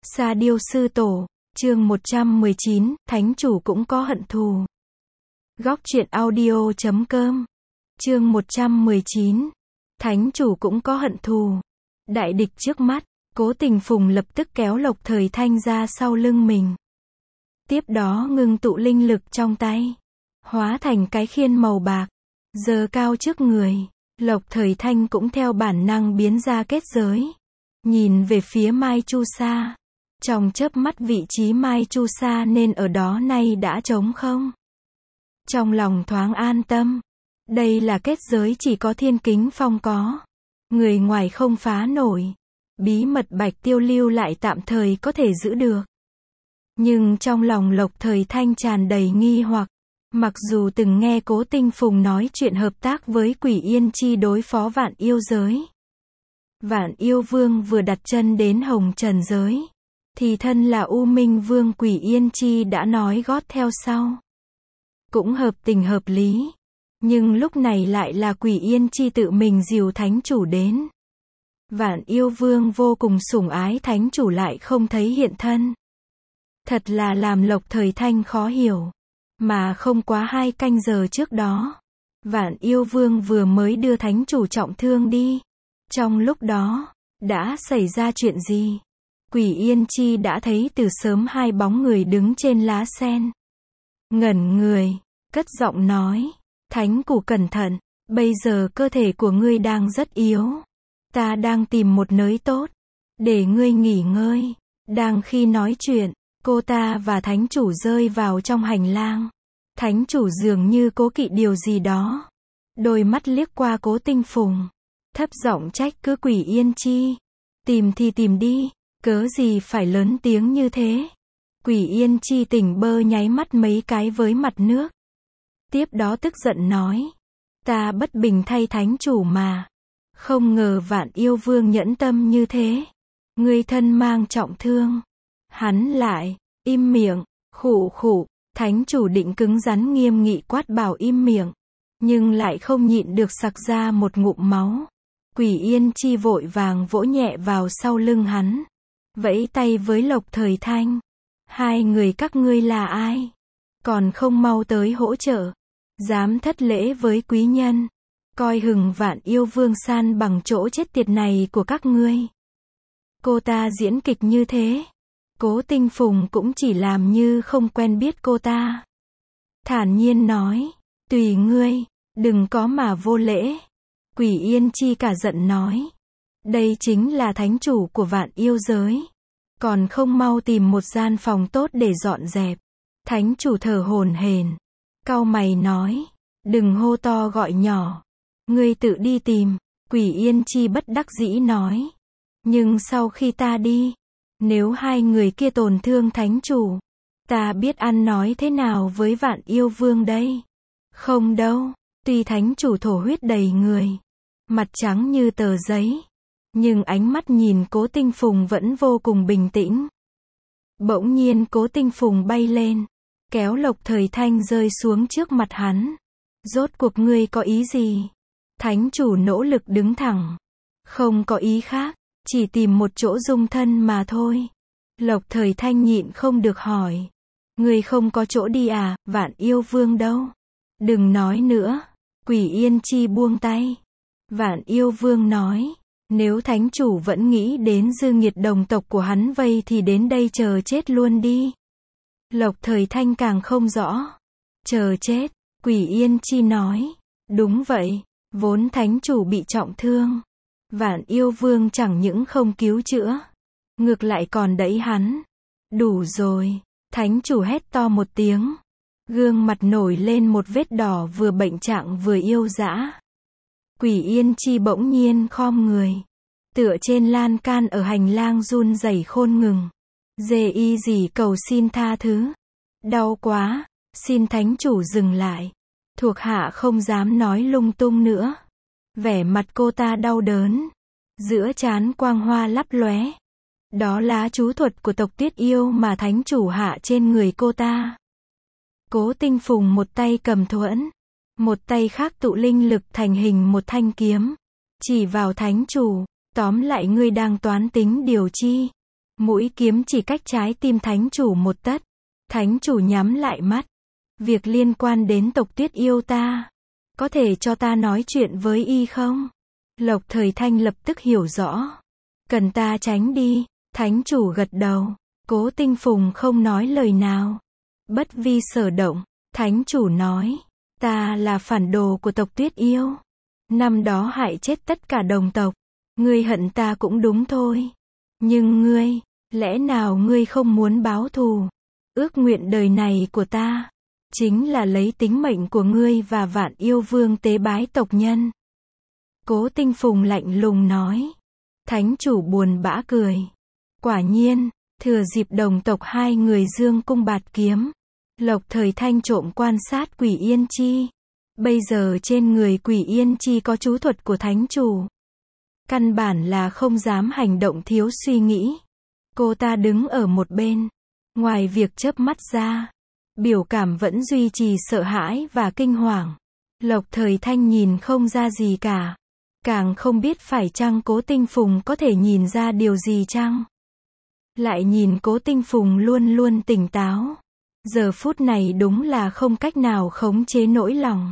Sa Diêu Sư Tổ, chương 119, Thánh Chủ cũng có hận thù. Góc truyện audio.com, chương 119, Thánh Chủ cũng có hận thù. Đại địch trước mắt, Cố Tình Phùng lập tức kéo Lộc Thời Thanh ra sau lưng mình. Tiếp đó ngưng tụ linh lực trong tay, hóa thành cái khiên màu bạc, giơ cao trước người. Lộc Thời Thanh cũng theo bản năng biến ra kết giới, nhìn về phía Mai Chu Sa. Trong chớp mắt vị trí Mai Chu Sa nên ở đó nay đã trống không. Trong lòng thoáng an tâm. Đây là kết giới chỉ có Thiên Kính Phong có. Người ngoài không phá nổi. Bí mật Bạch Tiêu lưu lại tạm thời có thể giữ được. Nhưng trong lòng Lộc Thời Thanh tràn đầy nghi hoặc. Mặc dù từng nghe Cố Tinh Phùng nói chuyện hợp tác với Quỷ Yên Chi đối phó Vạn Yêu giới. Vạn Yêu Vương vừa đặt chân đến Hồng Trần giới, thì thân là U Minh Vương Quỷ Yên Chi đã nói gót theo sau. Cũng hợp tình hợp lý. Nhưng lúc này lại là Quỷ Yên Chi tự mình dìu Thánh Chủ đến. Vạn Yêu Vương vô cùng sủng ái Thánh Chủ lại không thấy hiện thân. Thật là làm Lộc Thời Thanh khó hiểu. Mà không quá 2 canh giờ trước đó, Vạn Yêu Vương vừa mới đưa Thánh Chủ trọng thương đi. Trong lúc đó, đã xảy ra chuyện gì? Quỷ Yên Chi đã thấy từ sớm 2 bóng người đứng trên lá sen. Ngẩn người, cất giọng nói, Thánh Chủ cẩn thận, bây giờ cơ thể của ngươi đang rất yếu. Ta đang tìm một nơi tốt, để ngươi nghỉ ngơi. Đang khi nói chuyện, cô ta và Thánh Chủ rơi vào trong hành lang. Thánh Chủ dường như cố kỵ điều gì đó. Đôi mắt liếc qua Cố Tinh Phùng, thấp giọng trách cứ Quỷ Yên Chi. Tìm thì tìm đi, cớ gì phải lớn tiếng như thế. Quỷ Yên Chi tỉnh bơ nháy mắt mấy cái với mặt nước. Tiếp đó tức giận nói, ta bất bình thay Thánh Chủ mà. Không ngờ Vạn Yêu Vương nhẫn tâm như thế. Ngươi thân mang trọng thương. Hắn lại, im miệng, khụ khụ. Thánh Chủ định cứng rắn nghiêm nghị quát bảo im miệng, nhưng lại không nhịn được sặc ra một ngụm máu. Quỷ Yên Chi vội vàng vỗ nhẹ vào sau lưng hắn, vẫy tay với Lộc Thời Thanh. 2 người các ngươi là ai? Còn không mau tới hỗ trợ. Dám thất lễ với quý nhân, coi hừng Vạn Yêu Vương san bằng chỗ chết tiệt này của các ngươi. Cô ta diễn kịch như thế. Cố Tinh Phùng cũng chỉ làm như không quen biết cô ta. Thản nhiên nói, tùy ngươi, đừng có mà vô lễ. Quỷ Yên Chi cả giận nói, đây chính là Thánh Chủ của Vạn Yêu giới. Còn không mau tìm một gian phòng tốt để dọn dẹp. Thánh Chủ thở hổn hển, cau mày nói, đừng hô to gọi nhỏ. Ngươi tự đi tìm. Quỷ Yên Chi bất đắc dĩ nói, nhưng sau khi ta đi, nếu 2 người kia tổn thương Thánh Chủ, ta biết ăn nói thế nào với Vạn Yêu Vương đây? Không đâu, tuy Thánh Chủ thổ huyết đầy người, mặt trắng như tờ giấy, nhưng ánh mắt nhìn Cố Tinh Phùng vẫn vô cùng bình tĩnh. Bỗng nhiên Cố Tinh Phùng bay lên, kéo Lộc Thời Thanh rơi xuống trước mặt hắn. Rốt cuộc ngươi có ý gì? Thánh Chủ nỗ lực đứng thẳng. Không có ý khác, chỉ tìm một chỗ dung thân mà thôi. Lộc Thời Thanh nhịn không được hỏi, ngươi không có chỗ đi à? Vạn Yêu Vương đâu? Đừng nói nữa. Quỷ Yên Chi buông tay. Vạn Yêu Vương nói, nếu Thánh Chủ vẫn nghĩ đến dư nghiệt đồng tộc của hắn vây thì đến đây chờ chết luôn đi. Lộc Thời Thanh càng không rõ. Chờ chết? Quỷ Yên Chi nói, đúng vậy, vốn Thánh Chủ bị trọng thương. Vạn Yêu Vương chẳng những không cứu chữa, ngược lại còn đẩy hắn. Đủ rồi. Thánh Chủ hét to một tiếng. Gương mặt nổi lên một vết đỏ vừa bệnh trạng vừa yêu dã. Quỷ Yên Chi bỗng nhiên khom người, tựa trên lan can ở hành lang run rẩy khôn ngừng. Dê y gì cầu xin tha thứ. Đau quá, xin Thánh Chủ dừng lại. Thuộc hạ không dám nói lung tung nữa. Vẻ mặt cô ta đau đớn, giữa trán quang hoa lấp lóe. Đó là chú thuật của tộc Tuyết Yêu mà Thánh Chủ hạ trên người cô ta. Cố Tinh Phùng một tay cầm thuẫn, một tay khác tụ linh lực thành hình một thanh kiếm, chỉ vào Thánh Chủ, tóm lại ngươi đang toán tính điều chi? Mũi kiếm chỉ cách trái tim thánh chủ một tấc. Thánh chủ nhắm lại mắt. Việc liên quan đến tộc Tuyết Yêu ta. Có thể cho ta nói chuyện với y không? Lộc Thời Thanh lập tức hiểu rõ. Cần ta tránh đi. Thánh chủ gật đầu. Cố Tinh Phùng không nói lời nào. Bất vi sở động. Thánh chủ nói. Ta là phản đồ của tộc Tuyết Yêu. Năm đó hại chết tất cả đồng tộc. Ngươi hận ta cũng đúng thôi. Nhưng ngươi, lẽ nào ngươi không muốn báo thù? Ước nguyện đời này của ta, chính là lấy tính mệnh của ngươi và Vạn Yêu Vương tế bái tộc nhân. Cố Tinh Phùng lạnh lùng nói. Thánh chủ buồn bã cười. Quả nhiên, thừa dịp đồng tộc hai người dương cung bạt kiếm, Lộc Thời Thanh trộm quan sát Quỷ Yên Chi. Bây giờ trên người Quỷ Yên Chi có chú thuật của thánh chủ. Căn bản là không dám hành động thiếu suy nghĩ. Cô ta đứng ở một bên. Ngoài việc chớp mắt ra, biểu cảm vẫn duy trì sợ hãi và kinh hoàng. Lộc Thời Thanh nhìn không ra gì cả. Càng không biết phải chăng Cố Tinh Phùng có thể nhìn ra điều gì chăng. Lại nhìn Cố Tinh Phùng luôn luôn tỉnh táo. Giờ phút này đúng là không cách nào khống chế nỗi lòng.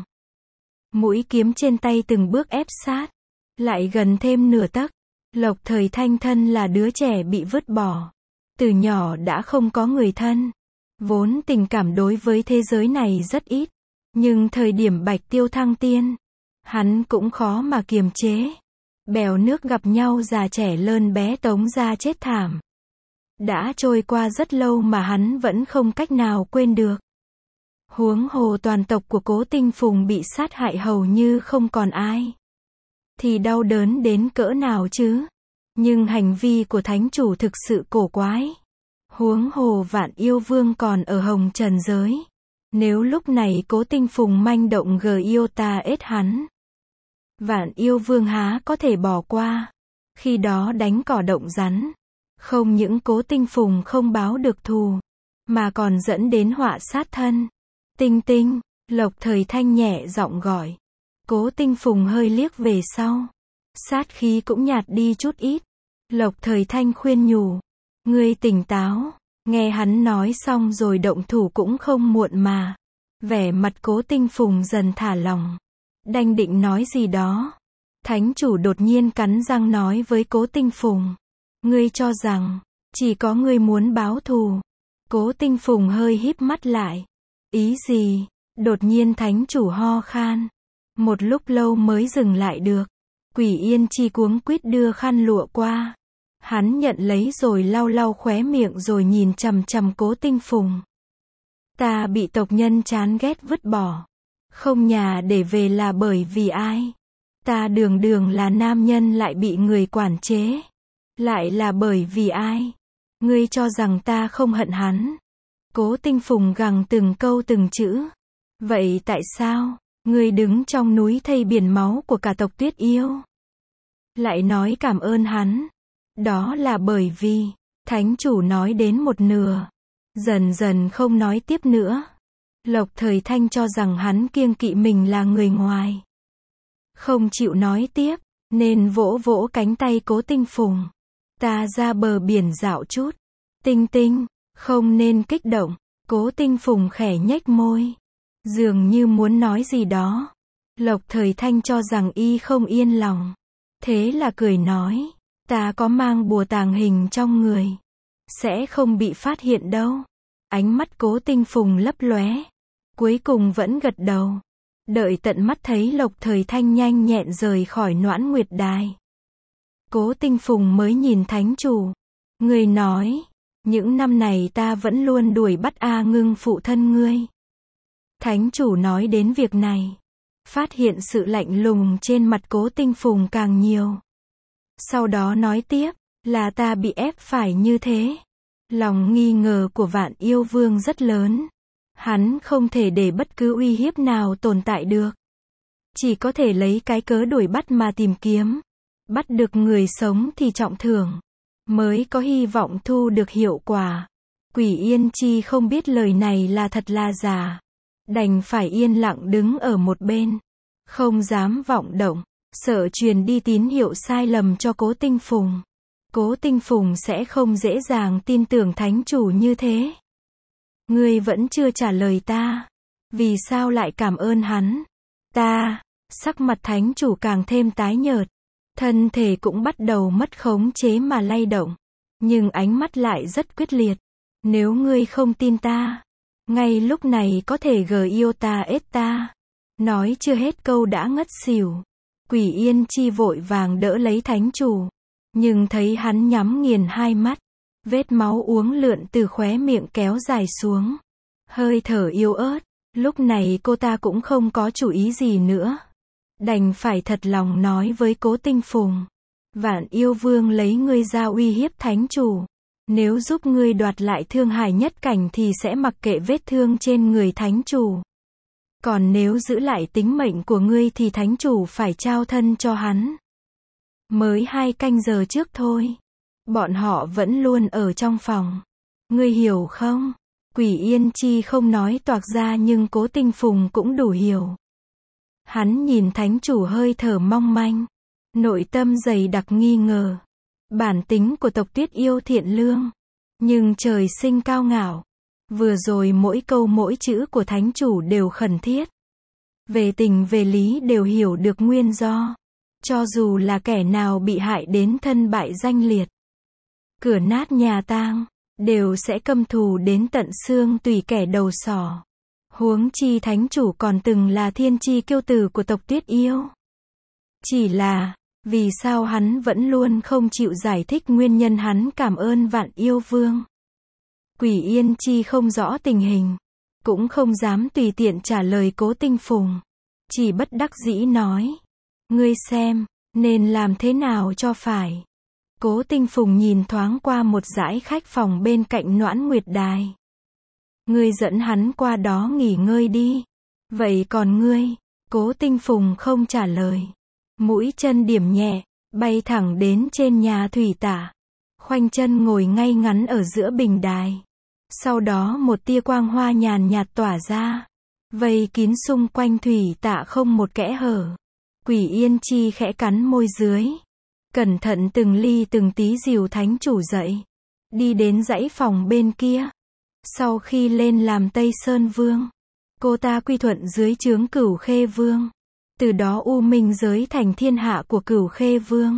Mũi kiếm trên tay từng bước ép sát. Lại gần thêm nửa tấc. Lộc Thời Thanh thân là đứa trẻ bị vứt bỏ. Từ nhỏ đã không có người thân. Vốn tình cảm đối với thế giới này rất ít. Nhưng thời điểm Bạch Tiêu thăng tiên, hắn cũng khó mà kiềm chế. Bèo nước gặp nhau già trẻ lớn bé tống ra chết thảm. Đã trôi qua rất lâu mà hắn vẫn không cách nào quên được. Huống hồ toàn tộc của Cố Tinh Phùng bị sát hại hầu như không còn ai. Thì đau đớn đến cỡ nào chứ? Nhưng hành vi của thánh chủ thực sự cổ quái. Huống hồ Vạn Yêu Vương còn ở hồng trần giới. Nếu lúc này Cố Tinh Phùng manh động yêu ta ết hắn, Vạn Yêu Vương há có thể bỏ qua. Khi đó đánh cỏ động rắn. Không những Cố Tinh Phùng không báo được thù, mà còn dẫn đến họa sát thân. Tinh Tinh, Lộc Thời Thanh nhẹ giọng gọi. Cố Tinh Phùng hơi liếc về sau. Sát khí cũng nhạt đi chút ít. Lộc Thời Thanh khuyên nhủ. Ngươi tỉnh táo. Nghe hắn nói xong rồi động thủ cũng không muộn mà. Vẻ mặt Cố Tinh Phùng dần thả lỏng. Đành định nói gì đó. Thánh chủ đột nhiên cắn răng nói với Cố Tinh Phùng. Ngươi cho rằng, chỉ có ngươi muốn báo thù. Cố Tinh Phùng hơi híp mắt lại. Ý gì? Đột nhiên thánh chủ ho khan. Một lúc lâu mới dừng lại được. Quỷ Yên Chi cuống quýt đưa khăn lụa qua. Hắn nhận lấy rồi lau lau khóe miệng rồi nhìn chằm chằm Cố Tinh Phùng. Ta bị tộc nhân chán ghét vứt bỏ. Không nhà để về là bởi vì ai? Ta đường đường là nam nhân lại bị người quản chế. Lại là bởi vì ai? Ngươi cho rằng ta không hận hắn? Cố Tinh Phùng gằn từng câu từng chữ. Vậy tại sao? Ngươi đứng trong núi thây biển máu của cả tộc Tuyết Yêu. Lại nói cảm ơn hắn. Đó là bởi vì, thánh chủ nói đến một nửa. Dần dần không nói tiếp nữa. Lộc Thời Thanh cho rằng hắn kiêng kỵ mình là người ngoài. Không chịu nói tiếp, nên vỗ vỗ cánh tay Cố Tinh Phùng. Ta ra bờ biển dạo chút. Tinh Tinh, không nên kích động. Cố Tinh Phùng khẽ nhếch môi. Dường như muốn nói gì đó. Lộc Thời Thanh cho rằng y không yên lòng. Thế là cười nói. Ta có mang bùa tàng hình trong người. Sẽ không bị phát hiện đâu. Ánh mắt Cố Tinh Phùng lấp lóe. Cuối cùng vẫn gật đầu. Đợi tận mắt thấy Lộc Thời Thanh nhanh nhẹn rời khỏi Noãn Nguyệt Đài. Cố Tinh Phùng mới nhìn thánh chủ. Người nói. Những năm này ta vẫn luôn đuổi bắt A Ngưng phụ thân ngươi. Thánh chủ nói đến việc này. Phát hiện sự lạnh lùng trên mặt Cố Tinh Phùng càng nhiều. Sau đó nói tiếp. Là ta bị ép phải như thế. Lòng nghi ngờ của Vạn Yêu Vương rất lớn. Hắn không thể để bất cứ uy hiếp nào tồn tại được. Chỉ có thể lấy cái cớ đuổi bắt mà tìm kiếm. Bắt được người sống thì trọng thưởng. Mới có hy vọng thu được hiệu quả. Quỷ Yên Chi không biết lời này là thật là giả. Đành phải yên lặng đứng ở một bên. Không dám vọng động. Sợ truyền đi tín hiệu sai lầm cho Cố Tinh Phùng. Cố Tinh Phùng sẽ không dễ dàng tin tưởng thánh chủ như thế. Ngươi vẫn chưa trả lời ta. Vì sao lại cảm ơn hắn? Sắc mặt thánh chủ càng thêm tái nhợt. Thân thể cũng bắt đầu mất khống chế mà lay động. Nhưng ánh mắt lại rất quyết liệt. Nếu ngươi không tin ta, ngay lúc này có thể yêu ta ết ta. Nói chưa hết câu đã ngất xỉu. Quỷ Yên Chi vội vàng đỡ lấy thánh chủ. Nhưng thấy hắn nhắm nghiền hai mắt. Vết máu uốn lượn từ khóe miệng kéo dài xuống. Hơi thở yếu ớt. Lúc này cô ta cũng không có chủ ý gì nữa. Đành phải thật lòng nói với Cố Tinh Phùng. Vạn Yêu Vương lấy ngươi ra uy hiếp thánh chủ. Nếu giúp ngươi đoạt lại Thương Hải Nhất Cảnh thì sẽ mặc kệ vết thương trên người thánh chủ. Còn nếu giữ lại tính mệnh của ngươi thì thánh chủ phải trao thân cho hắn. Mới 2 canh giờ trước thôi. Bọn họ vẫn luôn ở trong phòng. Ngươi hiểu không? Quỷ Yên Chi không nói toạc ra nhưng Cố Tinh Phùng cũng đủ hiểu. Hắn nhìn thánh chủ hơi thở mong manh. Nội tâm dày đặc nghi ngờ. Bản tính của tộc Tuyết Yêu thiện lương. Nhưng trời sinh cao ngạo. Vừa rồi mỗi câu mỗi chữ của thánh chủ đều khẩn thiết. Về tình về lý đều hiểu được nguyên do. Cho dù là kẻ nào bị hại đến thân bại danh liệt. Cửa nát nhà tang. Đều sẽ căm thù đến tận xương tùy kẻ đầu sỏ. Huống chi thánh chủ còn từng là thiên chi kiêu tử của tộc Tuyết Yêu. Chỉ là, vì sao hắn vẫn luôn không chịu giải thích nguyên nhân hắn cảm ơn Vạn Yêu Vương. Quỷ Yên Chi không rõ tình hình. Cũng không dám tùy tiện trả lời Cố Tinh Phùng. Chỉ bất đắc dĩ nói. Ngươi xem, nên làm thế nào cho phải. Cố Tinh Phùng nhìn thoáng qua một dãy khách phòng bên cạnh Noãn Nguyệt Đài. Ngươi dẫn hắn qua đó nghỉ ngơi đi. Vậy còn ngươi? Cố Tinh Phùng không trả lời. Mũi chân điểm nhẹ, bay thẳng đến trên nhà thủy tả. Khoanh chân ngồi ngay ngắn ở giữa bình đài. Sau đó một tia quang hoa nhàn nhạt tỏa ra. Vây kín xung quanh thủy tả không một kẽ hở. Quỷ Yên Chi khẽ cắn môi dưới. Cẩn thận từng ly từng tí dìu thánh chủ dậy. Đi đến dãy phòng bên kia. Sau khi lên làm Tây Sơn Vương, cô ta quy thuận dưới trướng Cửu Khê Vương. Từ đó U Minh giới thành thiên hạ của Cửu Khê Vương.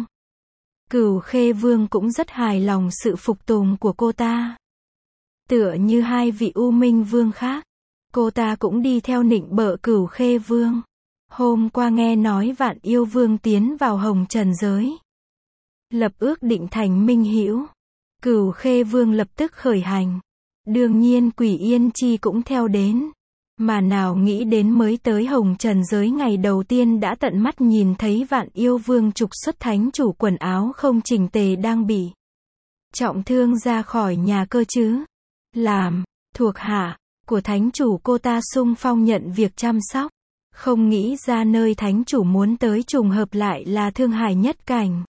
Cửu Khê Vương cũng rất hài lòng sự phục tùng của cô ta. Tựa như 2 vị U Minh Vương khác, cô ta cũng đi theo nịnh bợ Cửu Khê Vương. Hôm qua nghe nói Vạn Yêu Vương tiến vào hồng trần giới. Lập ước định thành minh hữu. Cửu Khê Vương lập tức khởi hành. Đương nhiên Quỷ Yên Chi cũng theo đến. Mà nào nghĩ đến mới tới hồng trần giới ngày đầu tiên đã tận mắt nhìn thấy Vạn Yêu Vương trục xuất thánh chủ quần áo không chỉnh tề đang bị trọng thương ra khỏi nhà cơ chứ. Làm thuộc hạ của thánh chủ cô ta xung phong nhận việc chăm sóc. Không nghĩ ra nơi thánh chủ muốn tới trùng hợp lại là Thương Hải Nhất Cảnh.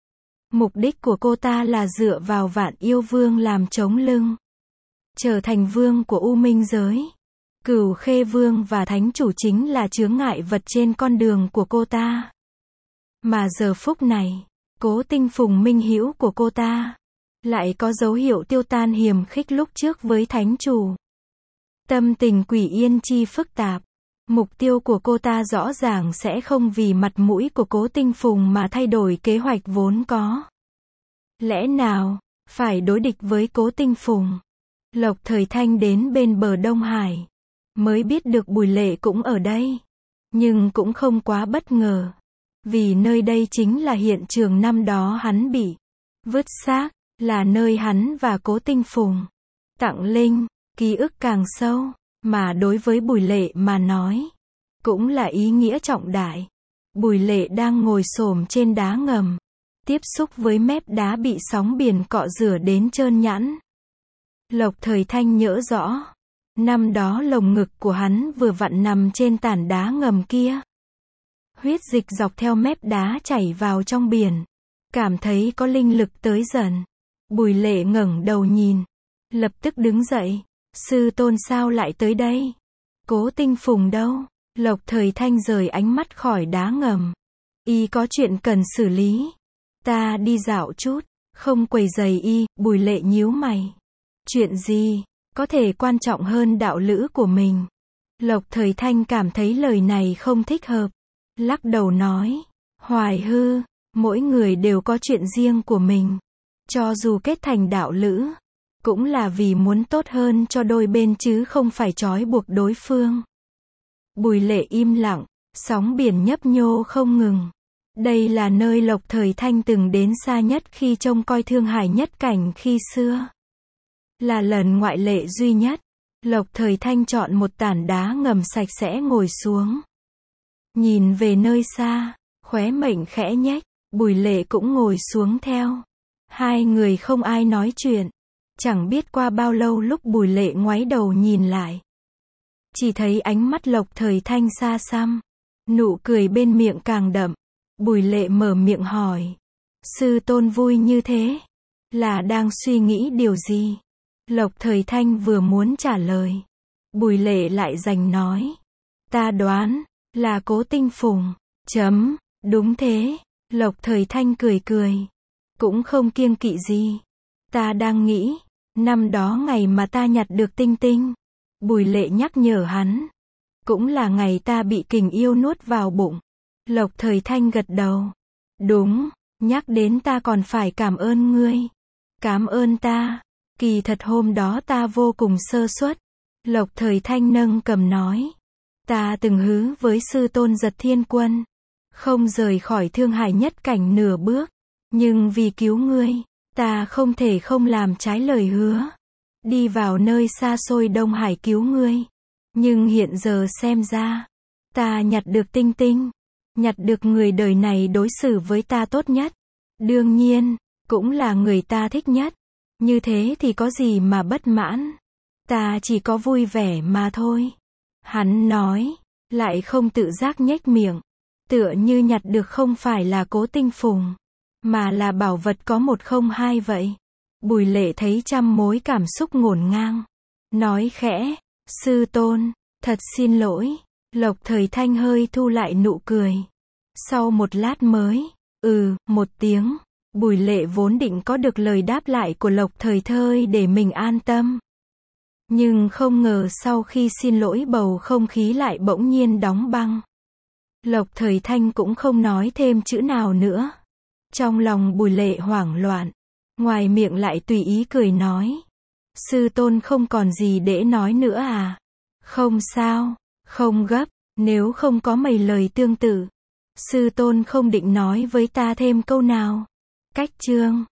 Mục đích của cô ta là dựa vào Vạn Yêu Vương làm chống lưng. Trở thành vương của U Minh giới. Cửu Khê Vương và thánh chủ chính là chướng ngại vật trên con đường của cô ta. Mà giờ phút này, Cố Tinh Phùng minh hữu của cô ta lại có dấu hiệu tiêu tan hiềm khích lúc trước với thánh chủ. Tâm tình Quỷ Yên Chi phức tạp. Mục tiêu của cô ta rõ ràng sẽ không vì mặt mũi của Cố Tinh Phùng mà thay đổi kế hoạch vốn có. Lẽ nào phải đối địch với Cố Tinh Phùng? Lộc Thời Thanh đến bên bờ Đông Hải, mới biết được Bùi Lệ cũng ở đây. Nhưng cũng không quá bất ngờ. Vì nơi đây chính là hiện trường năm đó hắn bị vứt xác, là nơi hắn và Cố Tinh Phùng tặng linh, ký ức càng sâu, mà đối với Bùi Lệ mà nói, cũng là ý nghĩa trọng đại. Bùi Lệ đang ngồi xổm trên đá ngầm, tiếp xúc với mép đá bị sóng biển cọ rửa đến trơn nhẵn. Lộc Thời Thanh nhớ rõ, năm đó lồng ngực của hắn vừa vặn nằm trên tảng đá ngầm kia. Huyết dịch dọc theo mép đá chảy vào trong biển, cảm thấy có linh lực tới dần. Bùi Lệ ngẩng đầu nhìn, lập tức đứng dậy. Sư tôn sao lại tới đây? Cố Tinh Phùng đâu? Lộc Thời Thanh rời ánh mắt khỏi đá ngầm. Y có chuyện cần xử lý. Ta đi dạo chút. Không quấy rầy y, Bùi Lệ nhíu mày. Chuyện gì, có thể quan trọng hơn đạo lữ của mình? Lộc Thời Thanh cảm thấy lời này không thích hợp. Lắc đầu nói. Hoài Hư, mỗi người đều có chuyện riêng của mình. Cho dù kết thành đạo lữ, cũng là vì muốn tốt hơn cho đôi bên chứ không phải trói buộc đối phương. Bùi Lệ im lặng, sóng biển nhấp nhô không ngừng. Đây là nơi Lộc Thời Thanh từng đến xa nhất khi trông coi Thương Hải nhất cảnh khi xưa. Là lần ngoại lệ duy nhất, Lộc Thời Thanh chọn một tảng đá ngầm sạch sẽ ngồi xuống. Nhìn về nơi xa, khóe miệng khẽ nhếch, Bùi Lệ cũng ngồi xuống theo. Hai người không ai nói chuyện. Chẳng biết qua bao lâu lúc Bùi Lệ ngoái đầu nhìn lại. Chỉ thấy ánh mắt Lộc Thời Thanh xa xăm. Nụ cười bên miệng càng đậm. Bùi Lệ mở miệng hỏi. Sư tôn vui như thế, là đang suy nghĩ điều gì? Lộc Thời Thanh vừa muốn trả lời. Bùi Lệ lại giành nói. Ta đoán, là Cố Tinh Phùng. Đúng thế. Lộc Thời Thanh cười cười. Cũng không kiêng kỵ gì. Ta đang nghĩ, năm đó ngày mà ta nhặt được tinh tinh. Bùi Lệ nhắc nhở hắn. Cũng là ngày ta bị kình yêu nuốt vào bụng. Lộc Thời Thanh gật đầu. Đúng, nhắc đến ta còn phải cảm ơn ngươi. Cảm ơn ta. Kỳ thật hôm đó ta vô cùng sơ suất. Lộc Thời Thanh nâng cầm nói. Ta từng hứa với sư tôn Giật Thiên Quân. Không rời khỏi Thương Hải nhất cảnh nửa bước. Nhưng vì cứu ngươi, ta không thể không làm trái lời hứa. Đi vào nơi xa xôi Đông Hải cứu ngươi. Nhưng hiện giờ xem ra, ta nhặt được tinh tinh. Nhặt được người đời này đối xử với ta tốt nhất. Đương nhiên, cũng là người ta thích nhất. Như thế thì có gì mà bất mãn. Ta chỉ có vui vẻ mà thôi. Hắn nói, lại không tự giác nhếch miệng. Tựa như nhặt được không phải là Cố Tinh Phùng, mà là bảo vật có 102 vậy. Bùi Lệ thấy trăm mối cảm xúc ngổn ngang. Nói khẽ, sư tôn, thật xin lỗi. Lộc Thời Thanh hơi thu lại nụ cười. Sau một lát mới, một tiếng. Bùi Lệ vốn định có được lời đáp lại của Lộc Thời Thơi để mình an tâm. Nhưng không ngờ sau khi xin lỗi bầu không khí lại bỗng nhiên đóng băng. Lộc Thời Thanh cũng không nói thêm chữ nào nữa. Trong lòng Bùi Lệ hoảng loạn. Ngoài miệng lại tùy ý cười nói. Sư tôn không còn gì để nói nữa à? Không sao, không gấp, nếu không có mấy lời tương tự. Sư tôn không định nói với ta thêm câu nào. Cách chương